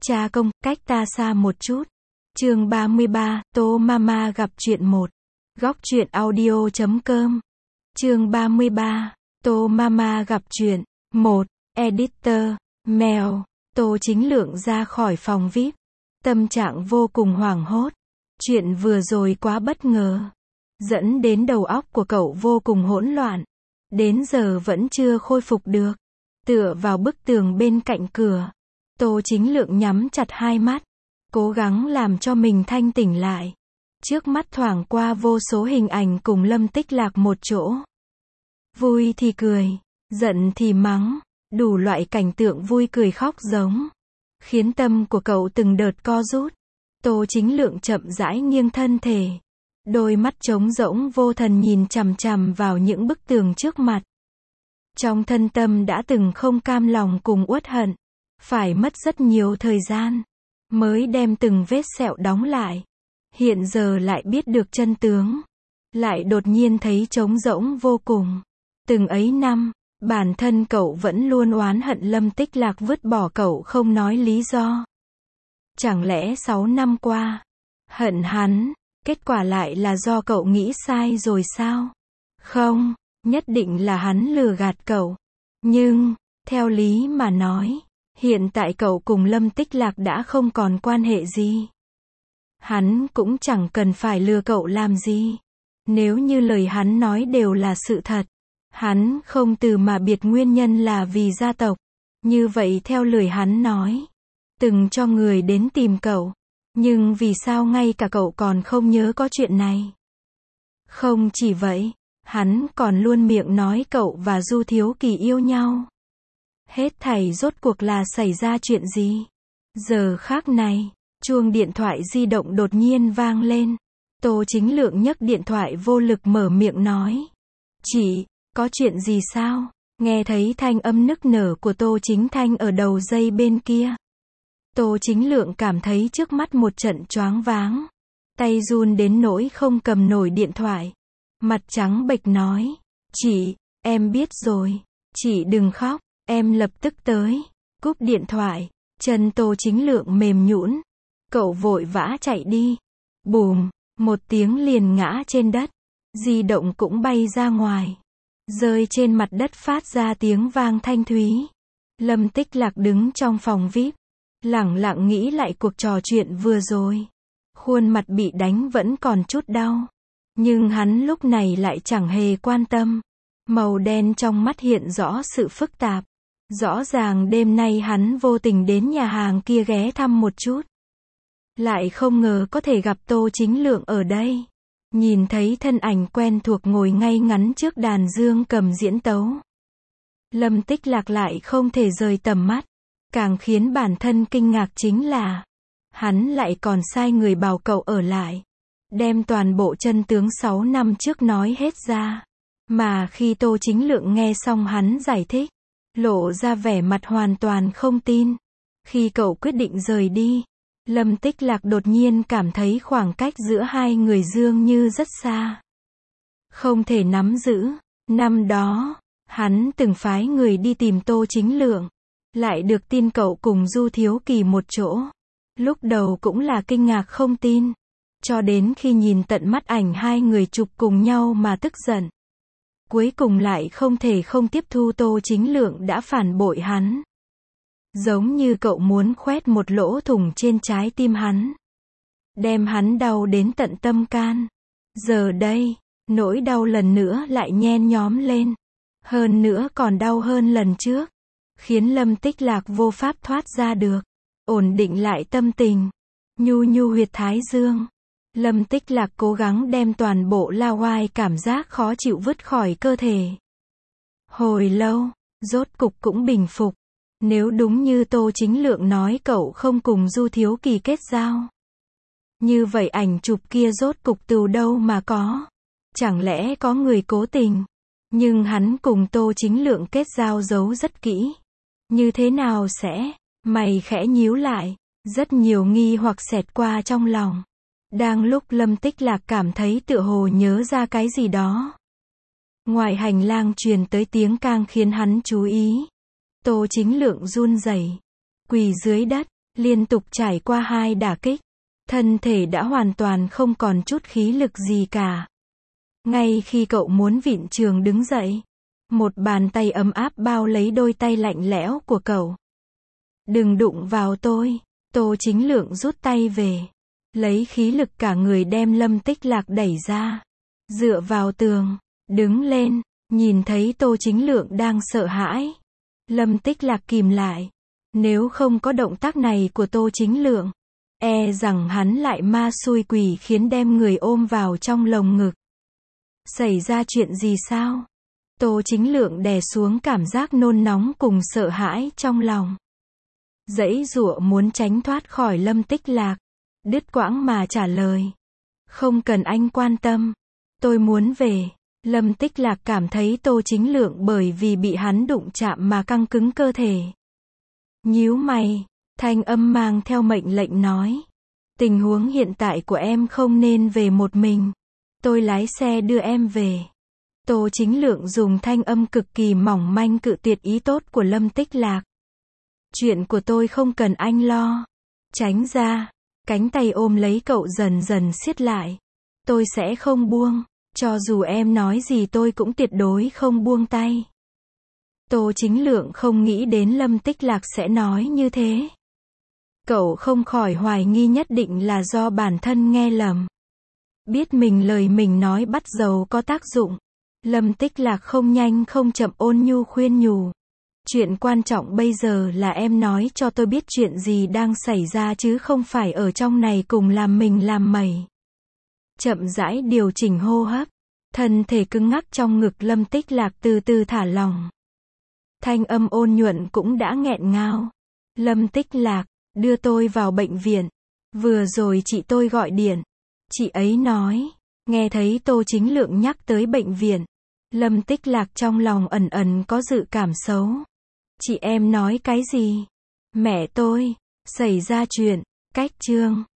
Cha công, cách ta xa một chút. Chương 33, Tô Mama gặp chuyện 1. Góc truyện audio.com. Chương 33, Tô Mama gặp chuyện 1. Editor, Mèo. Tô Chính Lượng ra khỏi phòng VIP. Tâm trạng vô cùng hoảng hốt. Chuyện vừa rồi quá bất ngờ. Dẫn đến đầu óc của cậu vô cùng hỗn loạn. Đến giờ vẫn chưa khôi phục được. Tựa vào bức tường bên cạnh cửa. Tô Chính Lượng nhắm chặt hai mắt. Cố gắng làm cho mình thanh tỉnh lại. Trước mắt thoảng qua vô số hình ảnh cùng Lâm Tích Lạc một chỗ. Vui thì cười, giận thì mắng, đủ loại cảnh tượng vui cười khóc giống. Khiến tâm của cậu từng đợt co rút. Tô Chính Lượng chậm rãi nghiêng thân thể. Đôi mắt trống rỗng vô thần nhìn chằm chằm vào những bức tường trước mặt. Trong thân tâm đã từng không cam lòng cùng uất hận. Phải mất rất nhiều thời gian. Mới đem từng vết sẹo đóng lại. Hiện giờ lại biết được chân tướng. Lại đột nhiên thấy trống rỗng vô cùng. Từng ấy năm, bản thân cậu vẫn luôn oán hận Lâm Tích Lạc vứt bỏ cậu không nói lý do. Chẳng lẽ 6 năm qua, hận hắn, kết quả lại là do cậu nghĩ sai rồi sao? Không, nhất định là hắn lừa gạt cậu. Nhưng, theo lý mà nói, hiện tại cậu cùng Lâm Tích Lạc đã không còn quan hệ gì. Hắn cũng chẳng cần phải lừa cậu làm gì. Nếu như lời hắn nói đều là sự thật, hắn không từ mà biệt nguyên nhân là vì gia tộc. Như vậy theo lời hắn nói, từng cho người đến tìm cậu. Nhưng vì sao ngay cả cậu còn không nhớ có chuyện này? Không chỉ vậy, hắn còn luôn miệng nói cậu và Du Thiếu Kỳ yêu nhau. Hết thảy rốt cuộc là xảy ra chuyện gì? Giờ khác này, chuông điện thoại di động đột nhiên vang lên. Tô Chính Lượng nhấc điện thoại vô lực mở miệng nói. Chị, có chuyện gì sao? Nghe thấy thanh âm nức nở của Tô Chính Thanh ở đầu dây bên kia. Tô Chính Lượng cảm thấy trước mắt một trận choáng váng. Tay run đến nỗi không cầm nổi điện thoại. Mặt trắng bệch nói. Chị, em biết rồi. Chị đừng khóc, em lập tức tới. Cúp điện thoại, chân Tô Chính Lượng mềm nhũn. Cậu vội vã chạy đi. Bùm, một tiếng liền ngã trên đất. Di động cũng bay ra ngoài. Rơi trên mặt đất phát ra tiếng vang thanh thúy. Lâm Tích Lạc đứng trong phòng VIP. Lẳng lặng nghĩ lại cuộc trò chuyện vừa rồi. Khuôn mặt bị đánh vẫn còn chút đau. Nhưng hắn lúc này lại chẳng hề quan tâm. Màu đen trong mắt hiện rõ sự phức tạp. Rõ ràng đêm nay hắn vô tình đến nhà hàng kia ghé thăm một chút. Lại không ngờ có thể gặp Tô Chính Lượng ở đây. Nhìn thấy thân ảnh quen thuộc ngồi ngay ngắn trước đàn dương cầm diễn tấu. Lâm Tích Lạc lại không thể rời tầm mắt. Càng khiến bản thân kinh ngạc chính là hắn lại còn sai người bảo cậu ở lại. Đem toàn bộ chân tướng 6 năm trước nói hết ra. Mà khi Tô Chính Lượng nghe xong hắn giải thích, lộ ra vẻ mặt hoàn toàn không tin. Khi cậu quyết định rời đi, Lâm Tích Lạc đột nhiên cảm thấy khoảng cách giữa hai người dường như rất xa. Không thể nắm giữ. Năm đó, hắn từng phái người đi tìm Tô Chính Lượng. Lại được tin cậu cùng Du Thiếu Kỳ một chỗ. Lúc đầu cũng là kinh ngạc không tin. Cho đến khi nhìn tận mắt ảnh hai người chụp cùng nhau mà tức giận. Cuối cùng lại không thể không tiếp thu Tô Chính Lượng đã phản bội hắn. Giống như cậu muốn khoét một lỗ thủng trên trái tim hắn. Đem hắn đau đến tận tâm can. Giờ đây, nỗi đau lần nữa lại nhen nhóm lên. Hơn nữa còn đau hơn lần trước. Khiến Lâm Tích Lạc vô pháp thoát ra được. Ổn định lại tâm tình. Nhu nhu huyệt thái dương. Lâm Tích Lạc cố gắng đem toàn bộ la oai cảm giác khó chịu vứt khỏi cơ thể. Hồi lâu, rốt cục cũng bình phục. Nếu đúng như Tô Chính Lượng nói cậu không cùng Du Thiếu Kỳ kết giao. Như vậy ảnh chụp kia rốt cục từ đâu mà có? Chẳng lẽ có người cố tình? Nhưng hắn cùng Tô Chính Lượng kết giao giấu rất kỹ. Như thế nào sẽ? Mày khẽ nhíu lại. Rất nhiều nghi hoặc xẹt qua trong lòng. Đang lúc Lâm Tích Lạc cảm thấy tựa hồ nhớ ra cái gì đó. Ngoài hành lang truyền tới tiếng kang khiến hắn chú ý. Tô Chính Lượng run rẩy, quỳ dưới đất, Liên tục trải qua 2 đả kích, thân thể đã hoàn toàn không còn chút khí lực gì cả. Ngay khi cậu muốn vịn trường đứng dậy, một bàn tay ấm áp bao lấy đôi tay lạnh lẽo của cậu. Đừng đụng vào tôi. Tô Chính Lượng rút tay về, lấy khí lực cả người đem Lâm Tích Lạc đẩy ra, dựa vào tường, đứng lên, nhìn thấy Tô Chính Lượng đang sợ hãi. Lâm Tích Lạc kìm lại. Nếu không có động tác này của Tô Chính Lượng, e rằng hắn lại ma xui quỷ khiến đem người ôm vào trong lồng ngực. Xảy ra chuyện gì sao? Tô Chính Lượng đè xuống cảm giác nôn nóng cùng sợ hãi trong lòng. Giãy giụa muốn tránh thoát khỏi Lâm Tích Lạc, đứt quãng mà trả lời. Không cần anh quan tâm. Tôi muốn về. Lâm Tích Lạc cảm thấy Tô Chính Lượng bởi vì bị hắn đụng chạm mà căng cứng cơ thể. Nhíu mày, thanh âm mang theo mệnh lệnh nói. Tình huống hiện tại của em không nên về một mình. Tôi lái xe đưa em về. Tô Chính Lượng dùng thanh âm cực kỳ mỏng manh cự tuyệt ý tốt của Lâm Tích Lạc. Chuyện của tôi không cần anh lo. Tránh ra. Cánh tay ôm lấy cậu dần dần siết lại. Tôi sẽ không buông. Cho dù em nói gì tôi cũng tuyệt đối không buông tay. Tô Chính Lượng không nghĩ đến Lâm Tích Lạc sẽ nói như thế. Cậu không khỏi hoài nghi nhất định là do bản thân nghe lầm. Biết mình lời mình nói bắt dầu có tác dụng. Lâm Tích Lạc không nhanh không chậm ôn nhu khuyên nhủ. Chuyện quan trọng bây giờ là em nói cho tôi biết chuyện gì đang xảy ra chứ không phải ở trong này cùng làm mình làm mẩy. Chậm rãi điều chỉnh hô hấp. Thân thể cứng ngắc trong ngực Lâm Tích Lạc từ từ thả lỏng. Thanh âm ôn nhuận cũng đã nghẹn ngào. Lâm Tích Lạc, đưa tôi vào bệnh viện. Vừa rồi chị tôi gọi điện. Chị ấy nói, nghe thấy Tô Chính Lượng nhắc tới bệnh viện. Lâm Tích Lạc trong lòng ẩn ẩn có dự cảm xấu. Chị em nói cái gì? Mẹ tôi, xảy ra chuyện, cách chương.